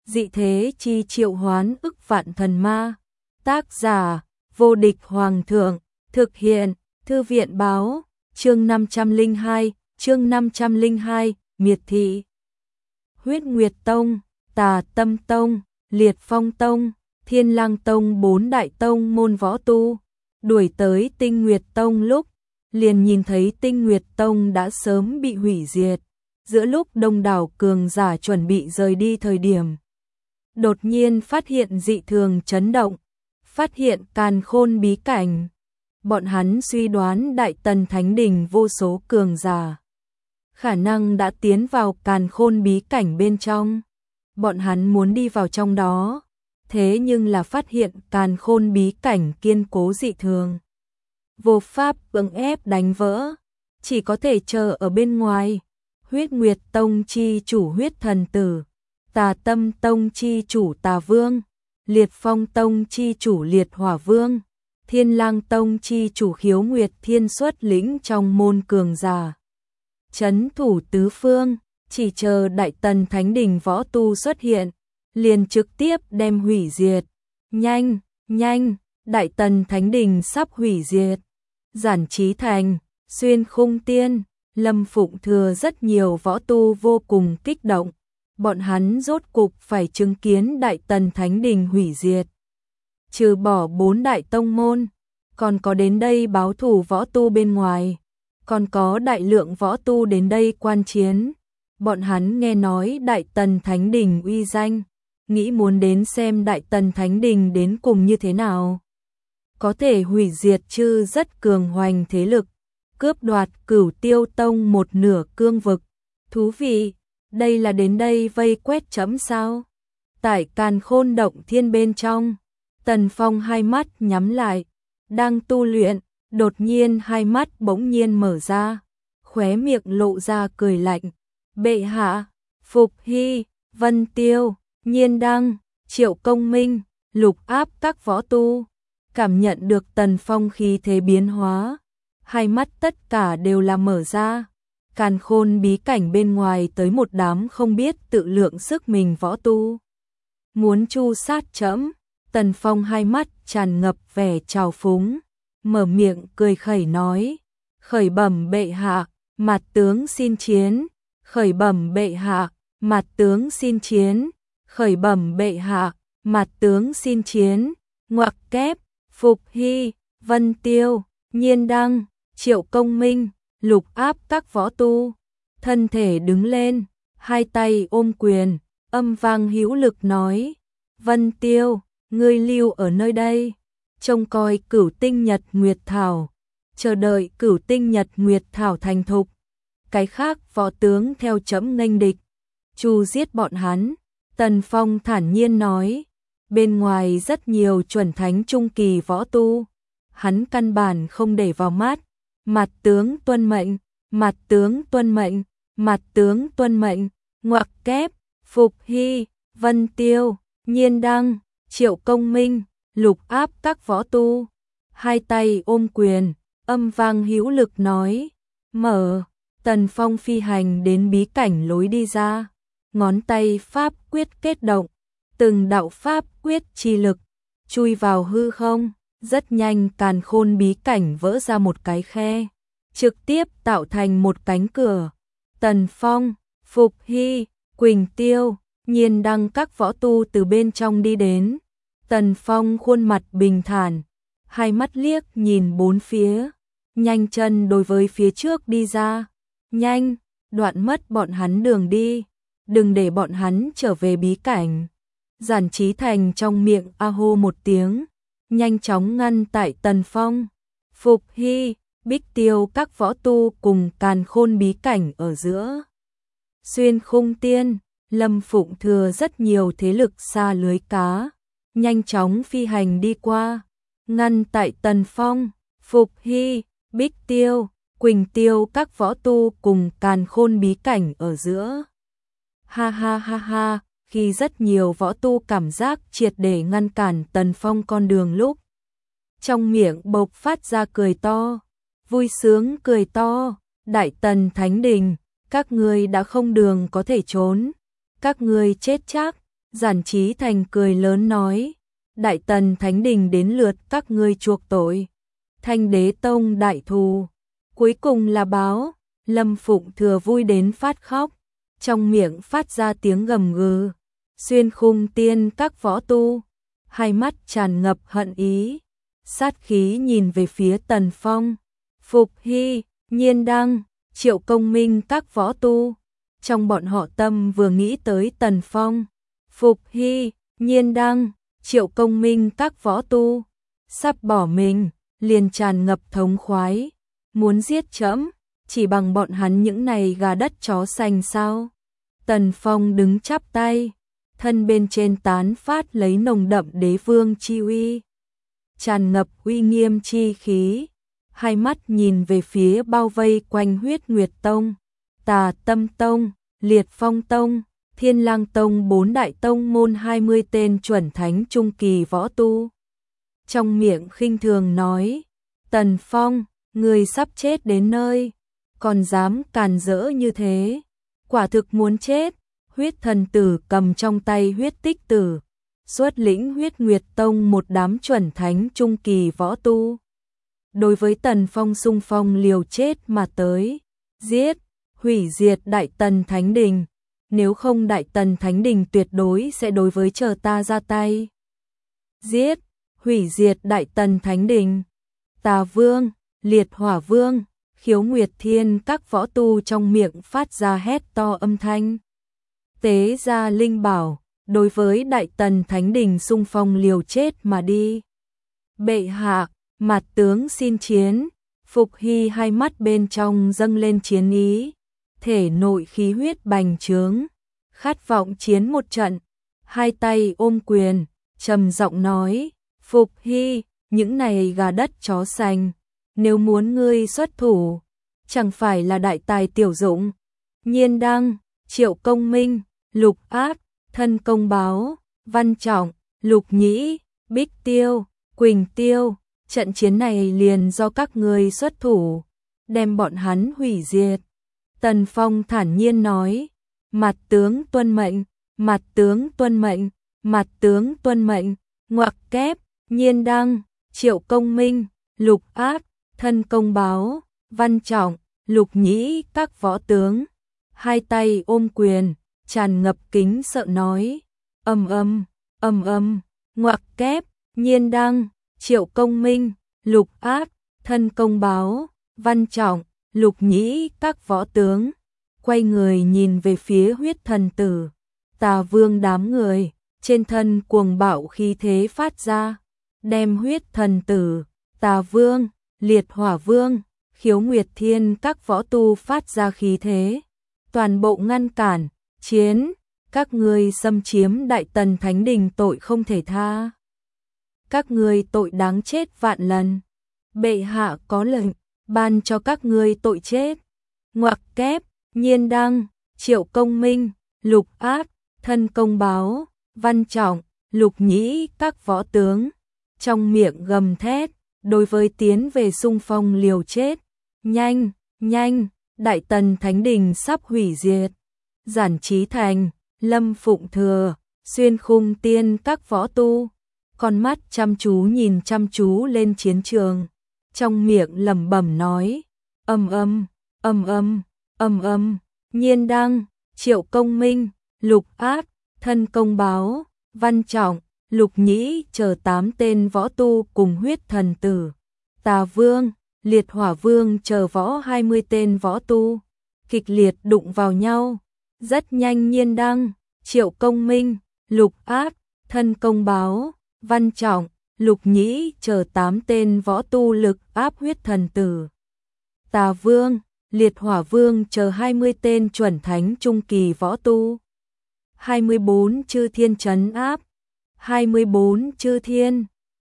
dị thế chi triệu hoán ức vạn thần ma. Tác giả, vô địch hoàng thượng, thực hiện, thư viện báo, chương 502, miệt thị. Huyết Nguyệt Tông, Tà Tâm Tông, Liệt Phong Tông, Thiên Lang Tông, 4 đại tông môn võ tu, đuổi tới Tinh Nguyệt Tông lúc, liền nhìn thấy Tinh Nguyệt Tông đã sớm bị hủy diệt. Giữa lúc đông đảo cường giả chuẩn bị rời đi thời điểm, đột nhiên phát hiện dị thường chấn động, phát hiện càn khôn bí cảnh. Bọn hắn suy đoán Đại Tần Thánh Đình vô số cường giả khả năng đã tiến vào càn khôn bí cảnh bên trong. Bọn hắn muốn đi vào trong đó, thế nhưng là phát hiện càn khôn bí cảnh kiên cố dị thường, vô pháp cưỡng ép đánh vỡ, chỉ có thể chờ ở bên ngoài. Huyết Nguyệt Tông chi chủ Huyết Thần Tử, Tà Tâm Tông chi chủ Tà Vương, Liệt Phong Tông chi chủ Liệt Hỏa Vương, Thiên Lang Tông chi chủ Khiếu Nguyệt Thiên xuất lĩnh trong môn cường giả trấn thủ tứ phương, chỉ chờ Đại Tần Thánh Đình võ tu xuất hiện, liền trực tiếp đem hủy diệt. Nhanh, nhanh, Đại Tần Thánh Đình sắp hủy diệt. Giản Chí Thành, Xuyên Khung Tiên, Lâm Phụng Thừa rất nhiều võ tu vô cùng kích động. Bọn hắn rốt cục phải chứng kiến Đại Tần Thánh Đình hủy diệt. Trừ bỏ 4 đại tông môn, còn có đến đây báo thù võ tu bên ngoài, còn có đại lượng võ tu đến đây quan chiến. Bọn hắn nghe nói Đại Tần Thánh Đình uy danh, nghĩ muốn đến xem Đại Tần Thánh Đình đến cùng như thế nào. Có thể hủy diệt chư rất cường hoành thế lực, cướp đoạt Cửu Tiêu Tông một nửa cương vực. Thú vị, đây là đến đây vây quét chấm sao? Tại Càn Khôn Động Thiên bên trong, Tần Phong hai mắt nhắm lại, đang tu luyện, đột nhiên hai mắt bỗng nhiên mở ra, khóe miệng lộ ra cười lạnh. Bệ hạ, Phục Hy, Vân Tiêu, Nhiên Đăng, Triệu Công Minh, Lục Áp các võ tu, cảm nhận được Tần Phong khí thế biến hóa, hai mắt tất cả đều là mở ra. Càn khôn bí cảnh bên ngoài tới một đám không biết tự lượng sức mình võ tu, muốn chu sát trẫm. Tần Phong hai mắt tràn ngập vẻ trào phúng, mở miệng cười khẩy nói: khởi bẩm bệ hạ, Mạt tướng xin chiến. Khởi bẩm bệ hạ, Mạt tướng xin chiến. Khởi bẩm bệ hạ, Mạt tướng xin chiến. Ngoặc kép, Phục Hy, Vân Tiêu, Nhiên Đăng, Triệu Công Minh, Lục Áp các võ tu, thân thể đứng lên, hai tay ôm quyền, âm vang hữu lực nói: Vân Tiêu, ngươi lưu ở nơi đây, trông coi Cửu Tinh Nhật Nguyệt Thảo, chờ đợi Cửu Tinh Nhật Nguyệt Thảo thành thục. Cái khác võ tướng theo trẫm nghênh địch, chu giết bọn hắn. Tần Phong thản nhiên nói, bên ngoài rất nhiều chuẩn thánh trung kỳ võ tu, hắn căn bản không để vào mắt. Mạt tướng tuân mệnh, Mạt tướng tuân mệnh, Mạt tướng tuân mệnh. Ngoặc kép, Phục Hy, Vân Tiêu, Nhiên Đăng, Triệu Công Minh, Lục Áp các võ tu, hai tay ôm quyền, âm vang hữu lực nói: mở. Tần Phong phi hành đến bí cảnh lối đi ra, ngón tay pháp quyết kết động, từng đạo pháp quyết chi lực chui vào hư không. Rất nhanh càn khôn bí cảnh vỡ ra một cái khe, trực tiếp tạo thành một cánh cửa. Tần Phong, Phục Hy, Quỳnh Tiêu, Nhiên Đăng các võ tu từ bên trong đi đến. Tần Phong khuôn mặt bình thản, hai mắt liếc nhìn bốn phía, nhanh chân đối với phía trước đi ra. Nhanh, đoạn mất bọn hắn đường đi, đừng để bọn hắn trở về bí cảnh. Giản Chí Thành trong miệng a hô một tiếng, nhanh chóng ngăn tại Tần Phong, Phục Hy, Bích Tiêu các võ tu cùng càn khôn bí cảnh ở giữa. Xuyên Khung Tiên, Lâm Phụng Thừa rất nhiều thế lực xa lưới cá, nhanh chóng phi hành đi qua, ngăn tại Tần Phong, Phục Hy, Bích Tiêu, Quỳnh Tiêu các võ tu cùng càn khôn bí cảnh ở giữa. Ha ha ha ha. Khi rất nhiều võ tu cảm giác triệt để ngăn cản Tần Phong con đường lúc, trong miệng bộc phát ra cười to, vui sướng cười to: Đại Tần Thánh Đình, các ngươi đã không đường có thể trốn, các ngươi chết chắc. Giản Chí Thành cười lớn nói, Đại Tần Thánh Đình đến lượt các ngươi chuộc tội. Thanh Đế Tông đại thù, cuối cùng là báo. Lâm Phụng Thừa vui đến phát khóc, trong miệng phát ra tiếng gầm gừ. Xuyên Khung Tiên các võ tu, hai mắt tràn ngập hận ý, sát khí nhìn về phía Tần Phong. Phục Hy, Nhiên Đăng, Triệu Công Minh các võ tu, trong bọn họ tâm vừa nghĩ tới Tần Phong. Phục Hy, Nhiên Đăng, Triệu Công Minh các võ tu, sắp bỏ mình, liền tràn ngập thống khoái, muốn giết trẫm, chỉ bằng bọn hắn những này gà đất chó sành sao? Tần Phong đứng chắp tay, thân bên trên tán phát lấy nồng đậm đế vương chi uy, tràn ngập uy nghiêm chi khí, hai mắt nhìn về phía bao vây quanh Huyết Nguyệt Tông, Tà Tâm Tông, Liệt Phong Tông, Thiên Lang Tông, bốn đại tông môn 20 tên chuẩn thánh trung kỳ võ tu. Trong miệng khinh thường nói, Tần Phong, người sắp chết đến nơi, còn dám càn rỡ như thế, quả thực muốn chết. Huyết Thần Tử cầm trong tay huyết tích tử, xuất lĩnh Huyết Nguyệt Tông một đám chuẩn thánh trung kỳ võ tu. Đối với Tần Phong xung phong liều chết mà tới, giết, hủy diệt Đại Tần Thánh Đình, nếu không Đại Tần Thánh Đình tuyệt đối sẽ đối với chờ ta ra tay. Giết, hủy diệt Đại Tần Thánh Đình. Tà Vương, Liệt Hỏa Vương, Khiếu Nguyệt Thiên các võ tu trong miệng phát ra hét to âm thanh. Tế ra linh bảo, đối với Đại Tần Thánh Đình xung phong liều chết mà đi. Bệ hạ, mặt tướng xin chiến. Phục Hy hai mắt bên trong dâng lên chiến ý, thể nội khí huyết bành trướng, khát vọng chiến một trận, hai tay ôm quyền, trầm giọng nói, Phục Hy, những này gà đất chó sành, nếu muốn ngươi xuất thủ, chẳng phải là đại tài tiểu dụng. Nhiên Đăng, Triệu Công Minh, Lục Ác, Thân Công Báo, Văn Trọng, Lục Nhĩ, Bích Tiêu, Quỳnh Tiêu, trận chiến này liền do các ngươi xuất thủ, đem bọn hắn hủy diệt. Tần Phong thản nhiên nói, mặt tướng tuân mệnh, mặt tướng tuân mệnh, mặt tướng tuân mệnh. Ngoặc kép, Nhiên Đăng, Triệu Công Minh, Lục Ác, Thân Công Báo, Văn Trọng, Lục Nhĩ các võ tướng, hai tay ôm quyền, tràn ngập kính sợ nói, ầm ầm, ngoặc kép, Nhiên Đăng, Triệu Công Minh, Lục Ác, Thân Công Báo, Văn Trọng, Lục Nhĩ các võ tướng, quay người nhìn về phía Huyết Thần Tử. Tà Vương đám người, trên thân cuồng bạo khí thế phát ra, đem Huyết Thần Tử, Tà Vương, Liệt Hỏa Vương, Khiếu Nguyệt Thiên các võ tu phát ra khí thế, toàn bộ ngăn cản, chiến, các ngươi xâm chiếm Đại Tần Thánh Đình tội không thể tha. Các ngươi tội đáng chết vạn lần. Bệ hạ có lệnh, ban cho các ngươi tội chết. Ngoặc kép, Nhiên Đăng, Triệu Công Minh, Lục Ác, Thân Công Báo, Văn Trọng, Lục Nhĩ các võ tướng, trong miệng gầm thét, đối với tiến về xung phong liều chết. Nhanh, nhanh, Đại Tần Thánh Đình sắp hủy diệt. Giản Chí Thành, Lâm Phụng Thừa, Xuyên Khung Tiên các võ tu, con mắt chăm chú nhìn chăm chú lên chiến trường, trong miệng lẩm bẩm nói, ầm ầm, Nhiên Đăng, Triệu Công Minh, Lục Ác, Thân Công Báo, Văn Trọng, Lục Nhĩ chờ 8 tên võ tu cùng Huyết Thần Tử, Tà Vương, Liệt Hỏa Vương chờ võ 20 tên võ tu, kịch liệt đụng vào nhau. Rất nhanh Nhiên Đăng, Triệu Công Minh, Lục Ác, Thân Công Báo, Văn Trọng, Lục Nhĩ chờ 8 tên võ tu lực áp Huyết Thần Tử. Tà Vương, Liệt Hỏa Vương chờ 20 tên chuẩn thánh trung kỳ võ tu. 24 chư thiên trấn áp. 24 chư thiên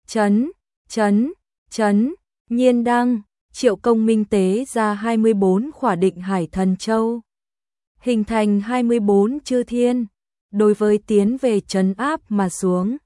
trấn. Nhiên Đăng, Triệu Công Minh tế ra 24 khỏa định hải thần châu, hình thành 24 chư thiên, đối với tiến về trấn áp mà xuống.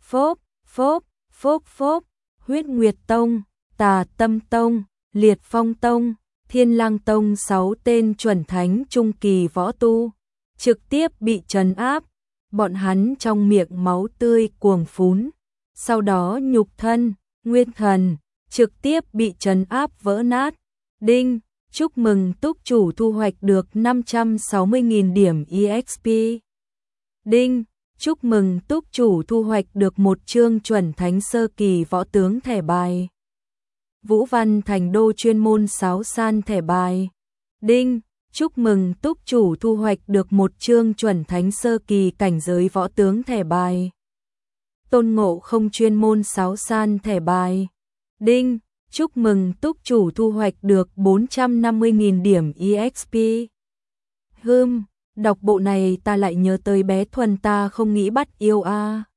Phốp, Huyết Nguyệt Tông, Tà Tâm Tông, Liệt Phong Tông, Thiên Lang Tông 6 tên chuẩn thánh trung kỳ võ tu, trực tiếp bị trấn áp. bọn hắn trong miệng máu tươi cuồng phún, sau đó nhục thân, nguyên thần trực tiếp bị trấn áp vỡ nát. Đinh, chúc mừng túc chủ thu hoạch được 560.000 điểm EXP. Đinh, chúc mừng túc chủ thu hoạch được một chương chuẩn thánh sơ kỳ võ tướng thẻ bài. Vũ Văn Thành Đô chuyên môn sáo san thẻ bài. Đinh, chúc mừng túc chủ thu hoạch được một chương chuẩn thánh sơ kỳ cảnh giới võ tướng thẻ bài. Tôn Ngộ Không chuyên môn sáo san thẻ bài. Đinh, chúc mừng túc chủ thu hoạch được 450.000 điểm EXP. Đọc bộ này ta lại nhớ tới bé Thuần ta không nghĩ bắt yêu a.